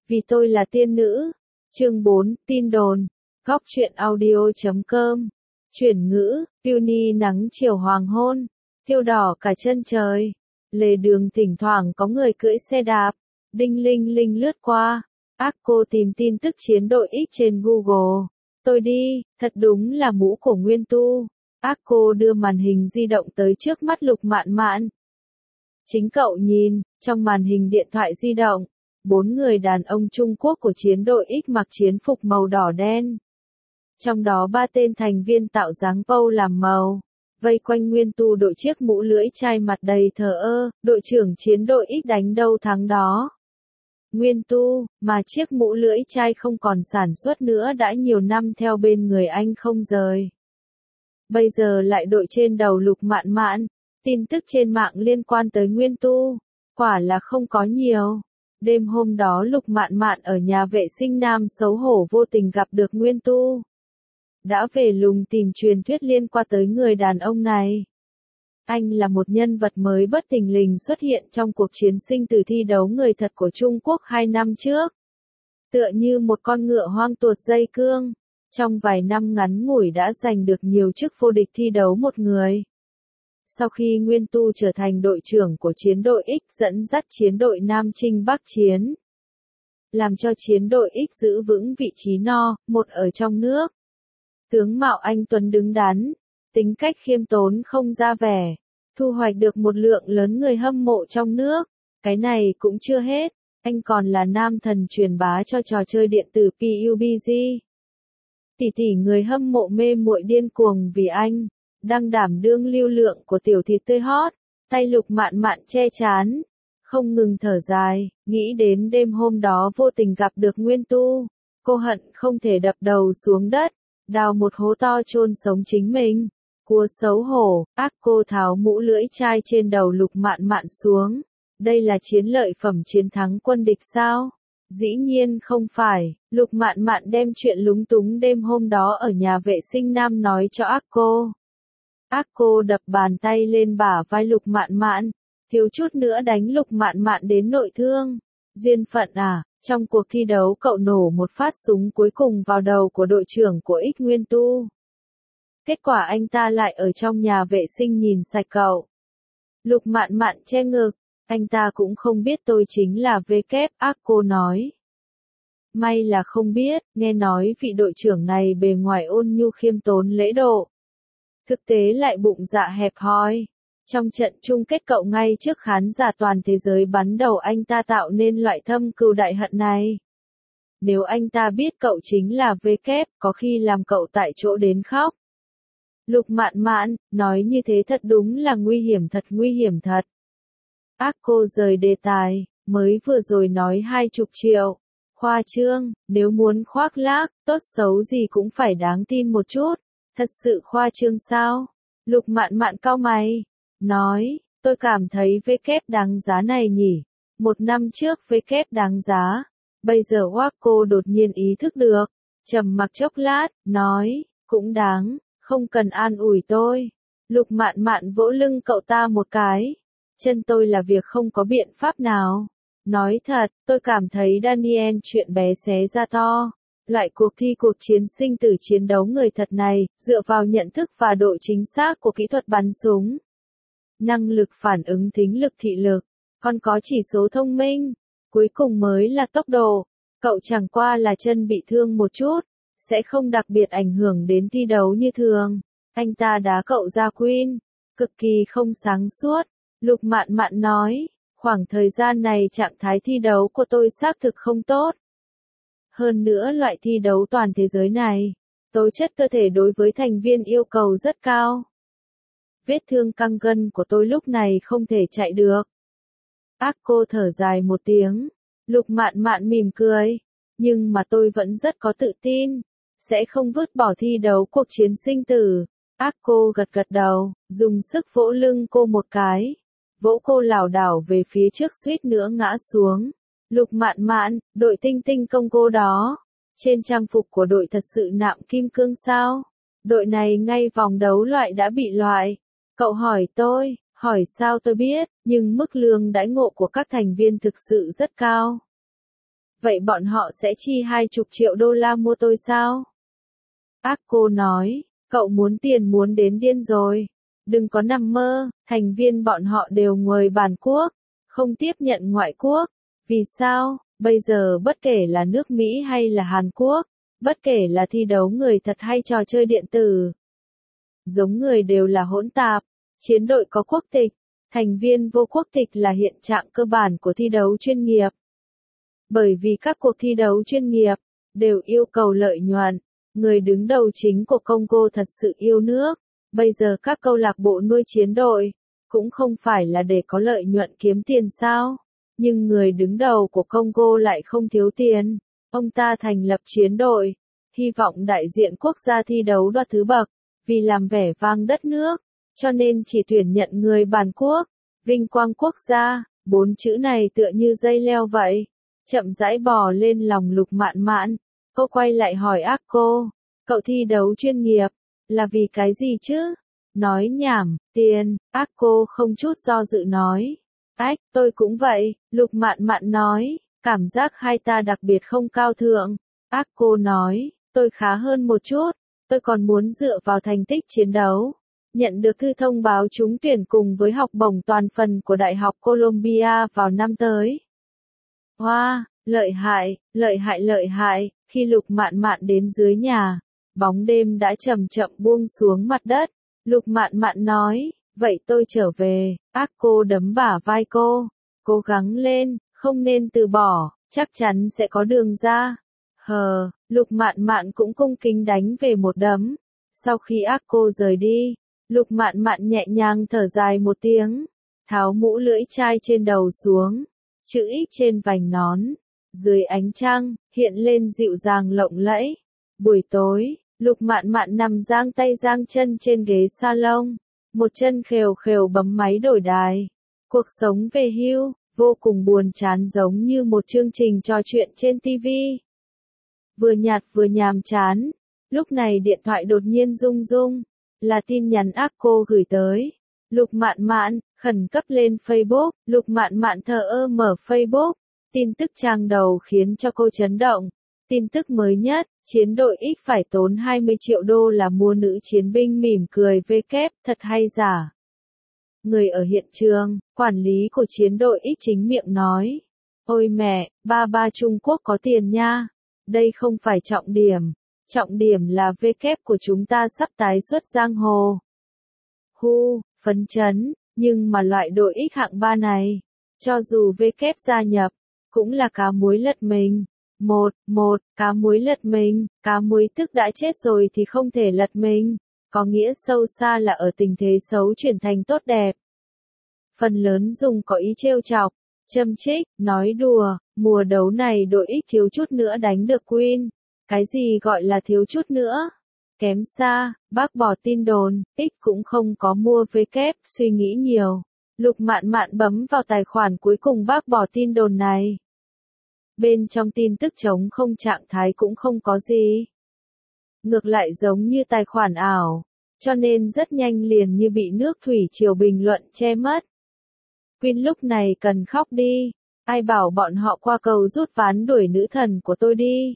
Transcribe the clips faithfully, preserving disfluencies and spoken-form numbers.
Vì tôi là tiên nữ. Chương bốn, tin đồn. Góc truyện audio chấm com. Chuyển ngữ, Peony nắng chiều hoàng hôn, thiêu đỏ cả chân trời. Lề đường thỉnh thoảng có người cưỡi xe đạp, đinh linh linh lướt qua. Akko tìm tin tức chiến đội X trên Google. Tôi đi, thật đúng là mũ của Nguyên Tu. Akko đưa màn hình di động tới trước mắt Lục Mạn Mạn. Chính cậu nhìn, trong màn hình điện thoại di động, bốn người đàn ông Trung Quốc của chiến đội X mặc chiến phục màu đỏ đen. Trong đó ba tên thành viên tạo dáng pâu làm màu, vây quanh Nguyên Tu đội chiếc mũ lưỡi chai mặt đầy thờ ơ, đội trưởng chiến đội X đánh đâu thắng đó. Nguyên Tu, mà chiếc mũ lưỡi chai không còn sản xuất nữa đã nhiều năm theo bên người anh không rời. Bây giờ lại đội trên đầu Lục Mạn Mạn, tin tức trên mạng liên quan tới Nguyên Tu, quả là không có nhiều. Đêm hôm đó Lục Mạn Mạn ở nhà vệ sinh nam xấu hổ vô tình gặp được Nguyên Tu. Đã về lùng tìm truyền thuyết liên quan tới người đàn ông này. Anh là một nhân vật mới bất thình lình xuất hiện trong cuộc chiến sinh tử thi đấu người thật của Trung Quốc hai năm trước. Tựa như một con ngựa hoang tuột dây cương, trong vài năm ngắn ngủi đã giành được nhiều chức vô địch thi đấu một người. Sau khi Nguyên Tu trở thành đội trưởng của chiến đội X dẫn dắt chiến đội Nam Chinh Bắc Chiến, làm cho chiến đội X giữ vững vị trí no, một ở trong nước. Tướng mạo anh tuấn đứng đắn, tính cách khiêm tốn không ra vẻ, thu hoạch được một lượng lớn người hâm mộ trong nước. Cái này cũng chưa hết, anh còn là nam thần truyền bá cho trò chơi điện tử pê u bê giê. Tỷ tỷ người hâm mộ mê muội điên cuồng vì anh, đang đảm đương lưu lượng của tiểu thịt tươi hot. Tay Lục Mạn Mạn che chán, không ngừng thở dài, nghĩ đến đêm hôm đó vô tình gặp được Nguyên Tu. Cô hận không thể đập đầu xuống đất, đào một hố to chôn sống chính mình. Cua xấu hổ, Akko tháo mũ lưỡi chai trên đầu Lục Mạn Mạn xuống. Đây là chiến lợi phẩm chiến thắng quân địch sao? Dĩ nhiên không phải. Lục Mạn Mạn đem chuyện lúng túng đêm hôm đó ở nhà vệ sinh nam nói cho Akko. Akko đập bàn tay lên bả vai Lục Mạn Mạn, thiếu chút nữa đánh Lục Mạn Mạn đến nội thương. Duyên phận à, trong cuộc thi đấu cậu nổ một phát súng cuối cùng vào đầu của đội trưởng của X Nguyên Tu. Kết quả anh ta lại ở trong nhà vệ sinh nhìn sạch cậu. Lục Mạn Mạn che ngực, anh ta cũng không biết tôi chính là V kép, Akko nói. May là không biết, nghe nói vị đội trưởng này bề ngoài ôn nhu khiêm tốn lễ độ. Thực tế lại bụng dạ hẹp hòi. Trong trận chung kết cậu ngay trước khán giả toàn thế giới bắn đầu anh ta tạo nên loại thâm cừu đại hận này. Nếu anh ta biết cậu chính là V kép, có khi làm cậu tại chỗ đến khóc. Lục Mạn Mạn, nói như thế thật đúng là nguy hiểm thật nguy hiểm thật. Akko rời đề tài, mới vừa rồi nói hai chục triệu. Khoa trương, nếu muốn khoác lác, tốt xấu gì cũng phải đáng tin một chút. Thật sự khoa trương sao? Lục Mạn Mạn cau mày, nói, tôi cảm thấy V kép đáng giá này nhỉ. Một năm trước V kép đáng giá. Bây giờ Akko đột nhiên ý thức được. Trầm mặc chốc lát, nói, cũng đáng, không cần an ủi tôi. Lục Mạn Mạn vỗ lưng cậu ta một cái. Chân tôi là việc không có biện pháp nào. Nói thật, tôi cảm thấy Daniel chuyện bé xé ra to. Loại cuộc thi cuộc chiến sinh tử chiến đấu người thật này, dựa vào nhận thức và độ chính xác của kỹ thuật bắn súng, năng lực phản ứng thính lực thị lực, còn có chỉ số thông minh, cuối cùng mới là tốc độ. Cậu chẳng qua là chân bị thương một chút, sẽ không đặc biệt ảnh hưởng đến thi đấu như thường. Anh ta đá cậu ra Queen, cực kỳ không sáng suốt. Lục Mạn Mạn nói, khoảng thời gian này trạng thái thi đấu của tôi xác thực không tốt. Hơn nữa loại thi đấu toàn thế giới này, tố chất cơ thể đối với thành viên yêu cầu rất cao. Vết thương căng gân của tôi lúc này không thể chạy được. Akko thở dài một tiếng. Lục Mạn Mạn mỉm cười. Nhưng mà tôi vẫn rất có tự tin. Sẽ không vứt bỏ thi đấu cuộc chiến sinh tử. Akko gật gật đầu, dùng sức vỗ lưng cô một cái. Vỗ cô lảo đảo về phía trước suýt nữa ngã xuống. Lục Mạn Mạn, đội tinh tinh công cô đó. Trên trang phục của đội thật sự nạm kim cương sao? Đội này ngay vòng đấu loại đã bị loại. Cậu hỏi tôi, hỏi sao tôi biết, nhưng mức lương đãi ngộ của các thành viên thực sự rất cao. Vậy bọn họ sẽ chi hai chục triệu đô la mua tôi sao? Akko nói, cậu muốn tiền muốn đến điên rồi. Đừng có nằm mơ, thành viên bọn họ đều người bản quốc, không tiếp nhận ngoại quốc. Vì sao? Bây giờ bất kể là nước Mỹ hay là Hàn Quốc, bất kể là thi đấu người thật hay trò chơi điện tử, giống người đều là hỗn tạp. Chiến đội có quốc tịch, thành viên vô quốc tịch là hiện trạng cơ bản của thi đấu chuyên nghiệp. Bởi vì các cuộc thi đấu chuyên nghiệp đều yêu cầu lợi nhuận, người đứng đầu chính của Congo thật sự yêu nước. Bây giờ các câu lạc bộ nuôi chiến đội cũng không phải là để có lợi nhuận kiếm tiền sao? Nhưng người đứng đầu của Congo lại không thiếu tiền. Ông ta thành lập chiến đội, hy vọng đại diện quốc gia thi đấu đoạt thứ bậc, vì làm vẻ vang đất nước, cho nên chỉ tuyển nhận người bản quốc. Vinh quang quốc gia, bốn chữ này tựa như dây leo vậy, chậm rãi bò lên lòng Lục Mạn Mạn. Cô quay lại hỏi Akko, cậu thi đấu chuyên nghiệp, là vì cái gì chứ? Nói nhảm, tiền. Akko không chút do dự nói. Ách, tôi cũng vậy, Lục Mạn Mạn nói, cảm giác hai ta đặc biệt không cao thượng. Akko nói, tôi khá hơn một chút, tôi còn muốn dựa vào thành tích chiến đấu, nhận được thư thông báo trúng tuyển cùng với học bổng toàn phần của Đại học Columbia vào năm tới. Hoa, wow, lợi hại, lợi hại lợi hại. Khi Lục Mạn Mạn đến dưới nhà, bóng đêm đã chậm chậm buông xuống mặt đất. Lục Mạn Mạn nói, vậy tôi trở về. Akko đấm bả vai cô, cố gắng lên, không nên từ bỏ, chắc chắn sẽ có đường ra. Hờ, Lục Mạn Mạn cũng cung kính đánh về một đấm. Sau khi Akko rời đi, Lục Mạn Mạn nhẹ nhàng thở dài một tiếng, tháo mũ lưỡi chai trên đầu xuống, chữ X trên vành nón, dưới ánh trăng, hiện lên dịu dàng lộng lẫy. Buổi tối, Lục Mạn Mạn nằm giang tay giang chân trên ghế salon, một chân khều khều bấm máy đổi đài. Cuộc sống về hưu, vô cùng buồn chán giống như một chương trình trò chuyện trên ti vi. Vừa nhạt vừa nhàm chán, lúc này điện thoại đột nhiên rung rung, là tin nhắn Akko gửi tới. Lục Mạn Mạn, khẩn cấp lên Facebook. Lục Mạn Mạn thờ ơ mở Facebook, tin tức trang đầu khiến cho cô chấn động. Tin tức mới nhất, chiến đội X phải tốn hai mươi triệu đô la mua nữ chiến binh mỉm cười V kép, thật hay giả? Người ở hiện trường, quản lý của chiến đội X chính miệng nói. Ôi mẹ, ba ba Trung Quốc có tiền nha. Đây không phải trọng điểm. Trọng điểm là V kép của chúng ta sắp tái xuất giang hồ. Hu, phấn chấn, nhưng mà loại đội X hạng ba này, cho dù V kép gia nhập, cũng là cá muối lật mình. Một, một, cá muối lật mình, cá muối tức đã chết rồi thì không thể lật mình, có nghĩa sâu xa là ở tình thế xấu chuyển thành tốt đẹp. Phần lớn dùng có ý trêu chọc, châm chích, nói đùa, mùa đấu này đội X thiếu chút nữa đánh được Queen. Cái gì gọi là thiếu chút nữa? Kém xa, bác bỏ tin đồn, X cũng không có mua V kép, suy nghĩ nhiều. Lục Mạn Mạn bấm vào tài khoản cuối cùng bác bỏ tin đồn này. Bên trong tin tức trống không trạng thái cũng không có gì. Ngược lại giống như tài khoản ảo, cho nên rất nhanh liền như bị nước thủy triều bình luận che mất. Queen lúc này cần khóc đi, ai bảo bọn họ qua cầu rút ván đuổi nữ thần của tôi đi.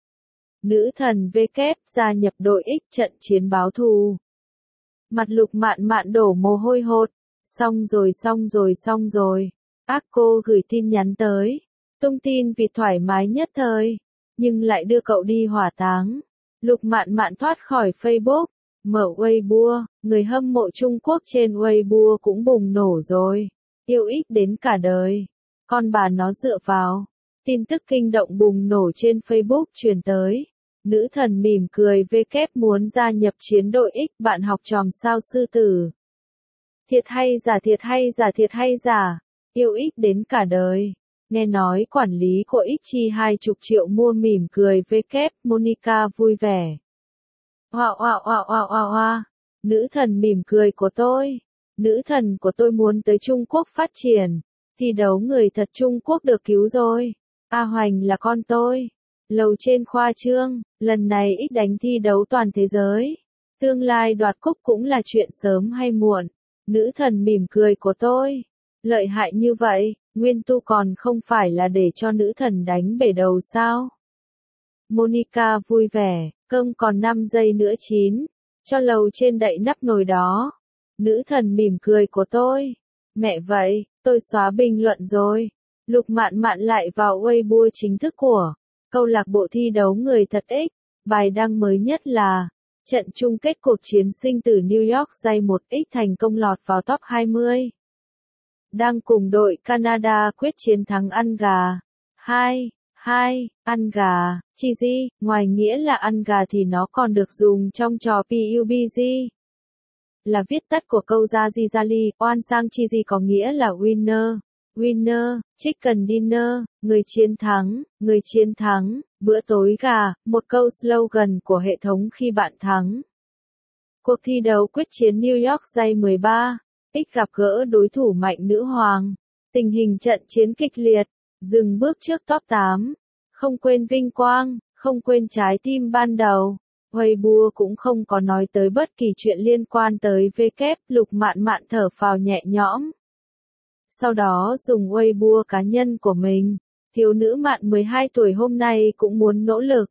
Nữ thần V kép gia nhập đội X trận chiến báo thù. Mặt Lục Mạn Mạn đổ mồ hôi hột, xong rồi xong rồi xong rồi. Akko gửi tin nhắn tới, tung tin vì thoải mái nhất thời, nhưng lại đưa cậu đi hỏa táng. Lục Mạn Mạn thoát khỏi Facebook, mở Weibo, người hâm mộ Trung Quốc trên Weibo cũng bùng nổ rồi. Yêu X đến cả đời, con bà nó dựa vào. Tin tức kinh động bùng nổ trên Facebook truyền tới. Nữ thần mỉm cười V kép muốn gia nhập chiến đội X, bạn học tròm sao sư tử. Thiệt hay giả thiệt hay giả thiệt hay giả, yêu X đến cả đời. Nghe nói quản lý của X chi hai chục triệu mua mỉm cười V kép, Monica vui vẻ. Hoa hoa hoa hoa hoa hoa, nữ thần mỉm cười của tôi. Nữ thần của tôi muốn tới Trung Quốc phát triển. Thi đấu người thật Trung Quốc được cứu rồi. A Hoành là con tôi. Lầu trên khoa trương, lần này X đánh thi đấu toàn thế giới. Tương lai đoạt cúp cũng là chuyện sớm hay muộn. Nữ thần mỉm cười của tôi. Lợi hại như vậy, Nguyên Tu còn không phải là để cho nữ thần đánh bể đầu sao? Monica vui vẻ, cơm còn năm giây nữa chín, cho lầu trên đậy nắp nồi đó. Nữ thần mỉm cười của tôi. Mẹ vậy, tôi xóa bình luận rồi. Lục Mạn Mạn lại vào Weibo chính thức của câu lạc bộ thi đấu người thật ích. Bài đăng mới nhất là trận chung kết cuộc chiến sinh tử New York giây một x thành công lọt vào top hai mươi. Đang cùng đội Canada quyết chiến thắng ăn gà. hai, hai, ăn gà, cheesy, ngoài nghĩa là ăn gà thì nó còn được dùng trong trò pê u bê giê. Là viết tắt của câu Jazzy Jali, oan sang cheesy có nghĩa là winner. Winner, chicken dinner, người chiến thắng, người chiến thắng, bữa tối gà, một câu slogan của hệ thống khi bạn thắng. Cuộc thi đấu quyết chiến New York giây mười ba, X gặp gỡ đối thủ mạnh nữ hoàng. Tình hình trận chiến kịch liệt, dừng bước trước top tám. Không quên vinh quang, không quên trái tim ban đầu. Weibo cũng không có nói tới bất kỳ chuyện liên quan tới V kép, Lục Mạn Mạn thở phào nhẹ nhõm. Sau đó dùng Weibo cá nhân của mình, thiếu nữ Mạn mười hai tuổi hôm nay cũng muốn nỗ lực.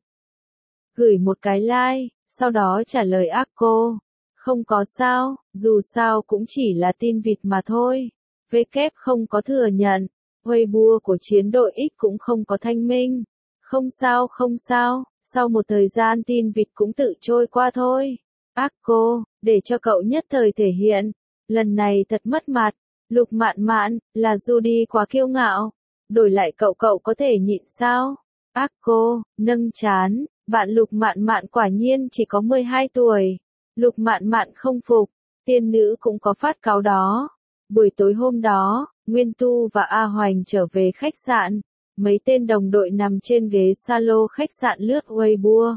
Gửi một cái like, sau đó trả lời ác cô. Không có sao, dù sao cũng chỉ là tin vịt mà thôi. V kép không có thừa nhận. Weibo của chiến đội X cũng không có thanh minh. Không sao không sao, sau một thời gian tin vịt cũng tự trôi qua thôi. Ác cô, để cho cậu nhất thời thể hiện. Lần này thật mất mặt. Lục Mạn Mạn, là Judy quá kiêu ngạo. Đổi lại cậu cậu có thể nhịn sao? Ác cô, nâng chán, bạn Lục Mạn Mạn quả nhiên chỉ có mười hai tuổi. Lục Mạn Mạn không phục, tiên nữ cũng có phát cáo đó. Buổi tối hôm đó, Nguyên Tu và A Hoành trở về khách sạn. Mấy tên đồng đội nằm trên ghế salo khách sạn lướt Weibo.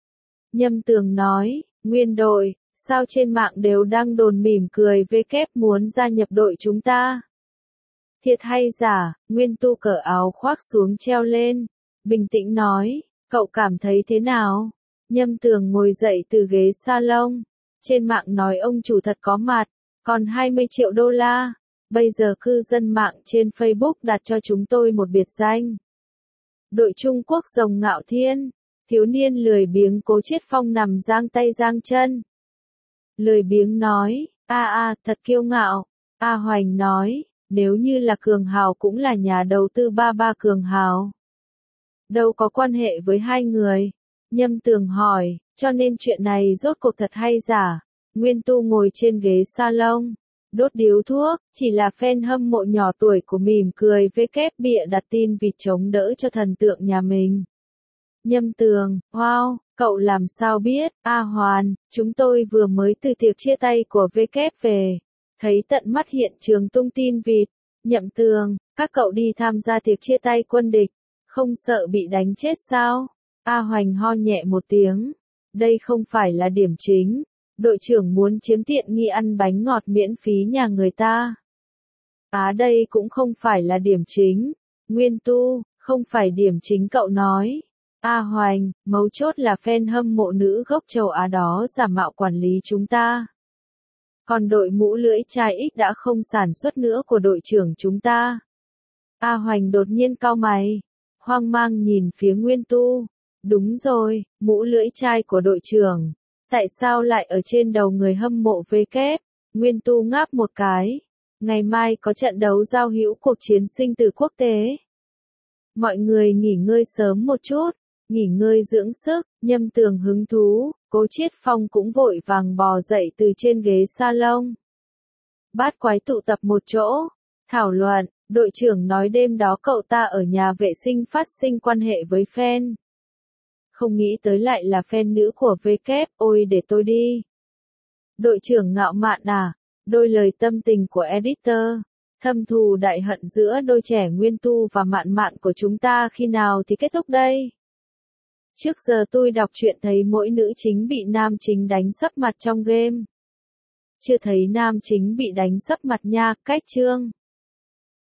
Nhâm Tường nói, Nguyên đội, sao trên mạng đều đang đồn mỉm cười V kép muốn gia nhập đội chúng ta? Thiệt hay giả? Nguyên Tu cởi áo khoác xuống treo lên. Bình tĩnh nói, cậu cảm thấy thế nào? Nhâm Tường ngồi dậy từ ghế salon. Trên mạng nói ông chủ thật có mặt, còn hai mươi triệu đô la. Bây giờ cư dân mạng trên Facebook đặt cho chúng tôi một biệt danh. Đội Trung Quốc rồng ngạo thiên. Thiếu niên lười biếng Cố Chiết Phong nằm giang tay giang chân. Lười biếng nói, a a, thật kiêu ngạo. A Hoành nói, nếu như là Cường Hào cũng là nhà đầu tư ba ba Cường Hào. Đâu có quan hệ với hai người. Nhâm Tường hỏi, cho nên chuyện này rốt cuộc thật hay giả? Nguyên Tu ngồi trên ghế salon, đốt điếu thuốc, chỉ là fan hâm mộ nhỏ tuổi của mỉm cười V kép bịa đặt tin vịt chống đỡ cho thần tượng nhà mình. Nhâm Tường, wow, cậu làm sao biết? A Hoàn, chúng tôi vừa mới từ tiệc chia tay của V kép về, thấy tận mắt hiện trường tung tin vịt. Nhậm Tường, các cậu đi tham gia tiệc chia tay quân địch, không sợ bị đánh chết sao? A Hoành ho nhẹ một tiếng. Đây không phải là điểm chính. Đội trưởng muốn chiếm tiện nghi ăn bánh ngọt miễn phí nhà người ta. Á đây cũng không phải là điểm chính. Nguyên Tu, không phải điểm chính cậu nói. A Hoành, mấu chốt là fan hâm mộ nữ gốc châu Á đó giả mạo quản lý chúng ta. Còn đội mũ lưỡi chai X đã không sản xuất nữa của đội trưởng chúng ta. A Hoành đột nhiên cau mày, hoang mang nhìn phía Nguyên Tu. Đúng rồi, mũ lưỡi chai của đội trưởng. Tại sao lại ở trên đầu người hâm mộ V kép? Nguyên Tu ngáp một cái. Ngày mai có trận đấu giao hữu cuộc chiến sinh tử quốc tế. Mọi người nghỉ ngơi sớm một chút, nghỉ ngơi dưỡng sức. Nhâm Tường hứng thú, Cố Chiết Phong cũng vội vàng bò dậy từ trên ghế salon. Bát quái tụ tập một chỗ, thảo luận. Đội trưởng nói đêm đó cậu ta ở nhà vệ sinh phát sinh quan hệ với fan. Không nghĩ tới lại là fan nữ của V kép, ôi để tôi đi. Đội trưởng ngạo mạn à, đôi lời tâm tình của editor. Thâm thù đại hận giữa đôi trẻ Nguyên Tu và Mạn Mạn của chúng ta khi nào thì kết thúc đây? Trước giờ tôi đọc truyện thấy mỗi nữ chính bị nam chính đánh sấp mặt trong game. Chưa thấy nam chính bị đánh sấp mặt nha, cách chương.